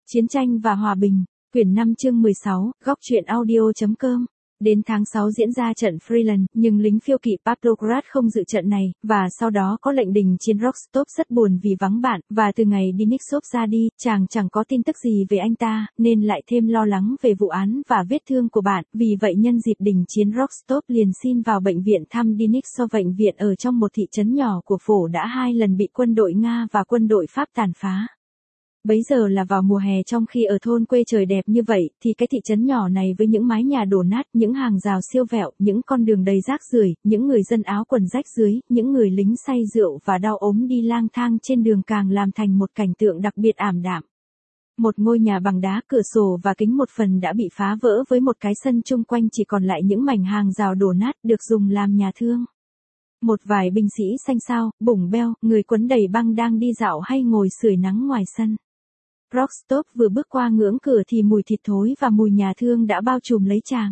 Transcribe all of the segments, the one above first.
Chiến tranh và hòa bình, quyển 5 chương 16, góc truyện audio.com. Đến tháng 6 diễn ra trận Freeland, nhưng lính phiêu kỵ Pavlograd không dự trận này, và sau đó có lệnh đình chiến Rostov rất buồn vì vắng bạn, và từ ngày Denisov ra đi, chàng chẳng có tin tức gì về anh ta, nên lại thêm lo lắng về vụ án và vết thương của bạn, vì vậy nhân dịp đình chiến Rostov liền xin vào bệnh viện thăm Denisov. Bệnh viện ở trong một thị trấn nhỏ của phổ đã 2 lần bị quân đội Nga và quân đội Pháp tàn phá. Bấy giờ là vào mùa hè, trong khi ở thôn quê trời đẹp như vậy, thì cái thị trấn nhỏ này với những mái nhà đổ nát, những hàng rào siêu vẹo, những con đường đầy rác rưởi, những người dân áo quần rách rưới, những người lính say rượu và đau ốm đi lang thang trên đường càng làm thành một cảnh tượng đặc biệt ảm đạm. Một ngôi nhà bằng đá, cửa sổ và kính một phần đã bị phá vỡ, với một cái sân chung quanh chỉ còn lại những mảnh hàng rào đổ nát được dùng làm nhà thương. Một vài binh sĩ xanh xao, bủng beo, người quấn đầy băng đang đi dạo hay ngồi sưởi nắng ngoài sân. Rostov vừa bước qua ngưỡng cửa thì mùi thịt thối và mùi nhà thương đã bao trùm lấy chàng.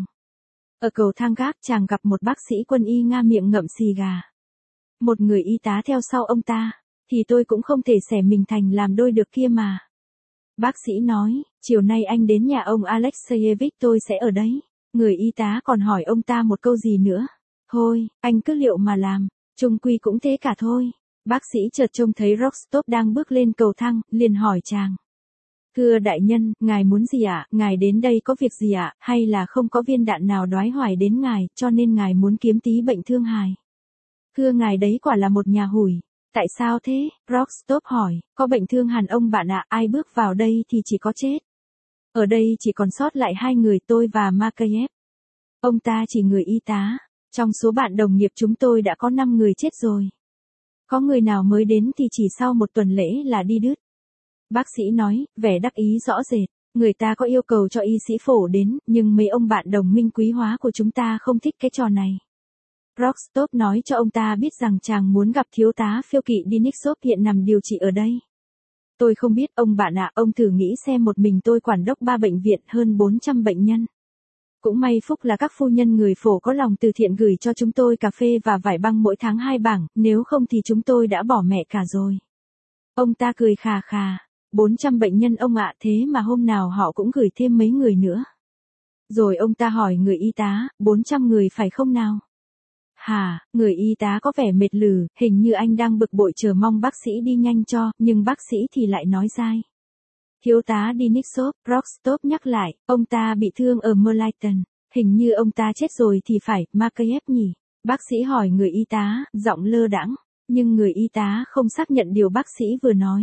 Ở cầu thang gác, chàng gặp một bác sĩ quân y Nga miệng ngậm xì gà. Một người y tá theo sau ông ta, thì tôi cũng không thể xẻ mình thành làm đôi được kia mà. Bác sĩ nói, chiều nay anh đến nhà ông Alexeyevich, tôi sẽ ở đấy. Người y tá còn hỏi ông ta một câu gì nữa. Thôi, anh cứ liệu mà làm, chung quy cũng thế cả thôi. Bác sĩ chợt trông thấy Rostov đang bước lên cầu thang, liền hỏi chàng. Thưa đại nhân, ngài muốn gì ạ? Ngài đến đây có việc gì ạ? Hay là không có viên đạn nào đoái hoài đến ngài, cho nên ngài muốn kiếm tí bệnh thương hài? Thưa ngài, đấy quả là một nhà hủi. Tại sao thế? Rostov hỏi, có bệnh thương hàn ông bạn ạ, ai bước vào đây thì chỉ có chết. Ở đây chỉ còn sót lại 2 người, tôi và Makayev. Ông ta chỉ người y tá. Trong số bạn đồng nghiệp chúng tôi đã có 5 người chết rồi. Có người nào mới đến thì chỉ sau 1 tuần lễ là đi đứt. Bác sĩ nói, vẻ đắc ý rõ rệt, người ta có yêu cầu cho y sĩ phổ đến, nhưng mấy ông bạn đồng minh quý hóa của chúng ta không thích cái trò này. Rostov nói cho ông ta biết rằng chàng muốn gặp thiếu tá phiêu kỵ Denisov hiện nằm điều trị ở đây. Tôi không biết ông bạn ạ, ông thử nghĩ xem, một mình tôi quản đốc 3 bệnh viện, hơn 400 bệnh nhân. Cũng may phúc là các phu nhân người phổ có lòng từ thiện gửi cho chúng tôi cà phê và vải băng mỗi tháng 2 bảng, nếu không thì chúng tôi đã bỏ mẹ cả rồi. Ông ta cười khà khà. 400 bệnh nhân ông ạ, thế mà hôm nào họ cũng gửi thêm mấy người nữa. Rồi ông ta hỏi người y tá, 400 người phải không nào? Hả, người y tá có vẻ mệt lử, hình như anh đang bực bội chờ mong bác sĩ đi nhanh cho, nhưng bác sĩ thì lại nói dai. Thiếu tá Denisov, Rostov nhắc lại, ông ta bị thương ở Merlighten, hình như ông ta chết rồi thì phải, Makayev nhỉ? Bác sĩ hỏi người y tá, giọng lơ đãng, nhưng người y tá không xác nhận điều bác sĩ vừa nói.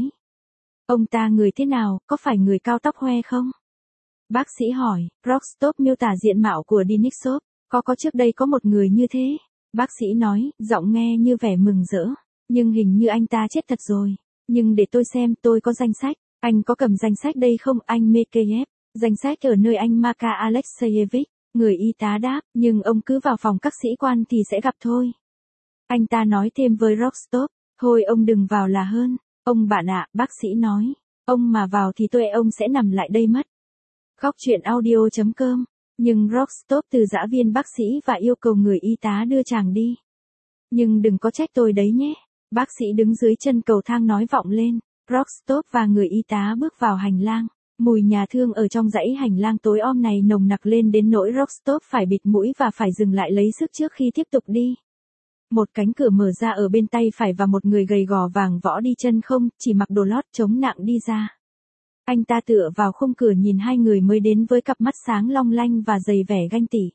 Ông ta người thế nào, có phải người cao tóc hoe không? Bác sĩ hỏi, Rostov miêu tả diện mạo của Denisov, có trước đây có một người như thế. Bác sĩ nói, giọng nghe như vẻ mừng rỡ, nhưng hình như anh ta chết thật rồi. Nhưng để tôi xem, tôi có danh sách, anh có cầm danh sách đây không, anh Makayev? Danh sách ở nơi anh Maka Alexeyevich. Người y tá đáp, nhưng ông cứ vào phòng các sĩ quan thì sẽ gặp thôi. Anh ta nói thêm với Rostov, thôi ông đừng vào là hơn. Ông bạn ạ, bác sĩ nói, ông mà vào thì ông sẽ nằm lại đây mất. Góc truyện audio.com. Nhưng Rostov từ giã viên bác sĩ và yêu cầu người y tá đưa chàng đi. Nhưng đừng có trách tôi đấy nhé. Bác sĩ đứng dưới chân cầu thang nói vọng lên. Rostov và người y tá bước vào hành lang. Mùi nhà thương ở trong dãy hành lang tối om này nồng nặc lên đến nỗi Rostov phải bịt mũi và phải dừng lại lấy sức trước khi tiếp tục đi. Một cánh cửa mở ra ở bên tay phải và một người gầy gò vàng võ đi chân không, chỉ mặc đồ lót chống nặng đi ra. Anh ta tựa vào khung cửa nhìn 2 người mới đến với cặp mắt sáng long lanh và đầy vẻ ganh tị.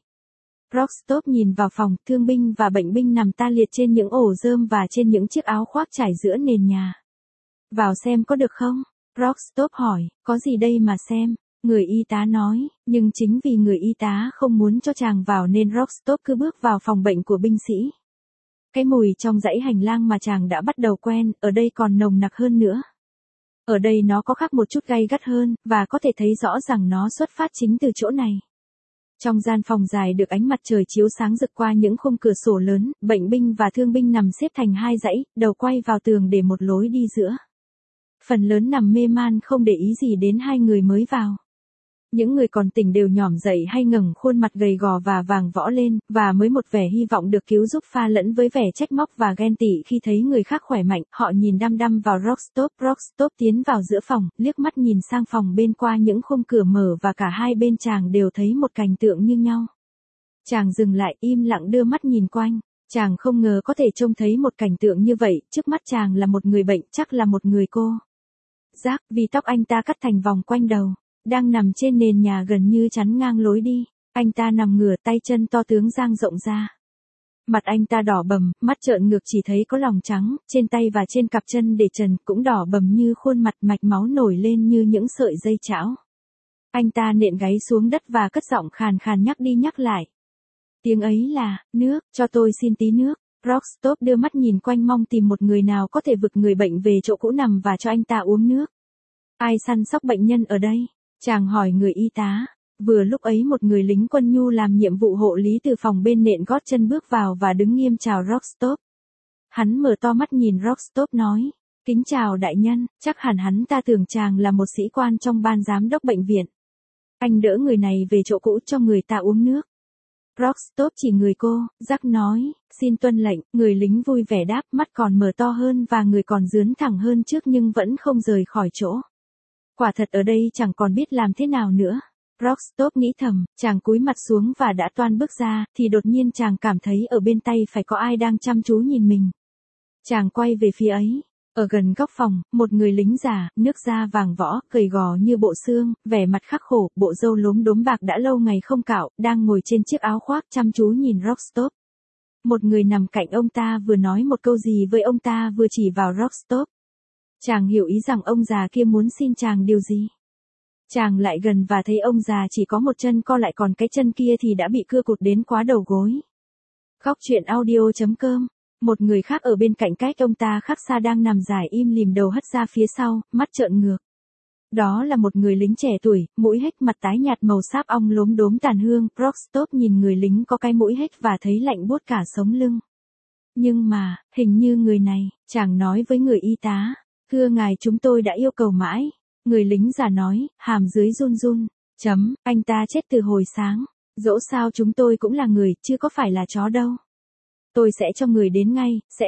Rostov nhìn vào phòng, thương binh và bệnh binh nằm ta liệt trên những ổ rơm và trên những chiếc áo khoác trải giữa nền nhà. Vào xem có được không? Rostov hỏi, có gì đây mà xem? Người y tá nói, nhưng chính vì người y tá không muốn cho chàng vào nên Rostov cứ bước vào phòng bệnh của binh sĩ. Cái mùi trong dãy hành lang mà chàng đã bắt đầu quen, ở đây còn nồng nặc hơn nữa. Ở đây nó có khác một chút gay gắt hơn, và có thể thấy rõ rằng nó xuất phát chính từ chỗ này. Trong gian phòng dài được ánh mặt trời chiếu sáng rực qua những khung cửa sổ lớn, bệnh binh và thương binh nằm xếp thành 2 dãy, đầu quay vào tường để một lối đi giữa. Phần lớn nằm mê man không để ý gì đến 2 người mới vào. Những người còn tỉnh đều nhỏm dậy hay ngẩng khuôn mặt gầy gò và vàng võ lên, và mới một vẻ hy vọng được cứu giúp pha lẫn với vẻ trách móc và ghen tị khi thấy người khác khỏe mạnh. Họ nhìn đăm đăm vào Rockstop. Rockstop tiến vào giữa phòng, liếc mắt nhìn sang phòng bên qua những khung cửa mở và cả hai bên chàng đều thấy một cảnh tượng như nhau. Chàng dừng lại im lặng đưa mắt nhìn quanh. Chàng không ngờ có thể trông thấy một cảnh tượng như vậy, trước mắt chàng là một người bệnh, chắc là một người cô. Giác, vì tóc anh ta cắt thành vòng quanh đầu, đang nằm trên nền nhà gần như chắn ngang lối đi. Anh ta nằm ngửa, tay chân to tướng dang rộng ra. Mặt anh ta đỏ bầm, mắt trợn ngược chỉ thấy có lòng trắng, trên tay và trên cặp chân để trần cũng đỏ bầm như khuôn mặt, mạch máu nổi lên như những sợi dây chảo. Anh ta nện gáy xuống đất và cất giọng khàn khàn nhắc đi nhắc lại. Tiếng ấy là, nước, cho tôi xin tí nước. Rockstop đưa mắt nhìn quanh mong tìm một người nào có thể vực người bệnh về chỗ cũ nằm và cho anh ta uống nước. Ai săn sóc bệnh nhân ở đây? Chàng hỏi người y tá. Vừa lúc ấy một người lính quân nhu làm nhiệm vụ hộ lý từ phòng bên nện gót chân bước vào và đứng nghiêm chào Rockstop. Hắn mở to mắt nhìn Rockstop nói. Kính chào đại nhân, chắc hẳn hắn ta tưởng chàng là một sĩ quan trong ban giám đốc bệnh viện. Anh đỡ người này về chỗ cũ cho người ta uống nước. Rockstop chỉ người cô, Jack nói, xin tuân lệnh, người lính vui vẻ đáp, mắt còn mở to hơn và người còn dướn thẳng hơn trước nhưng vẫn không rời khỏi chỗ. Quả thật ở đây chẳng còn biết làm thế nào nữa. Rockstop nghĩ thầm, chàng cúi mặt xuống và đã toan bước ra, thì đột nhiên chàng cảm thấy ở bên tay phải có ai đang chăm chú nhìn mình. Chàng quay về phía ấy. Ở gần góc phòng, một người lính già, nước da vàng võ, gầy gò như bộ xương, vẻ mặt khắc khổ, bộ râu lốm đốm bạc đã lâu ngày không cạo, đang ngồi trên chiếc áo khoác chăm chú nhìn Rockstop. Một người nằm cạnh ông ta vừa nói một câu gì với ông ta vừa chỉ vào Rockstop. Chàng hiểu ý rằng ông già kia muốn xin chàng điều gì. Chàng lại gần và thấy ông già chỉ có một chân co lại còn cái chân kia thì đã bị cưa cụt đến quá đầu gối. Góc truyện audio.com. Một người khác ở bên cạnh cách ông ta khác xa đang nằm dài im lìm đầu hất ra phía sau, mắt trợn ngược. Đó là một người lính trẻ tuổi, mũi hếch mặt tái nhạt màu sáp ong lốm đốm tàn hương. Rockstop nhìn người lính có cái mũi hếch và thấy lạnh buốt cả sống lưng. Nhưng mà, hình như người này, chàng nói với người y tá. Thưa ngài, chúng tôi đã yêu cầu mãi. Người lính già nói, hàm dưới run run. Anh ta chết từ hồi sáng. Dẫu sao chúng tôi cũng là người, chứ có phải là chó đâu. Tôi sẽ cho người đến ngay, sẽ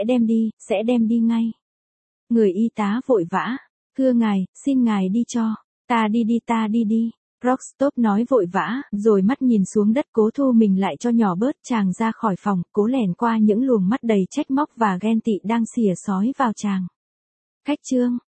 đem đi ngay. Người y tá vội vã. Thưa ngài, xin ngài đi cho. Ta đi đi. Rockstop nói vội vã, rồi mắt nhìn xuống đất cố thu mình lại cho nhỏ bớt. Chàng ra khỏi phòng, cố lẻn qua những luồng mắt đầy trách móc và ghen tị đang xỉa xói vào chàng. Khách trương.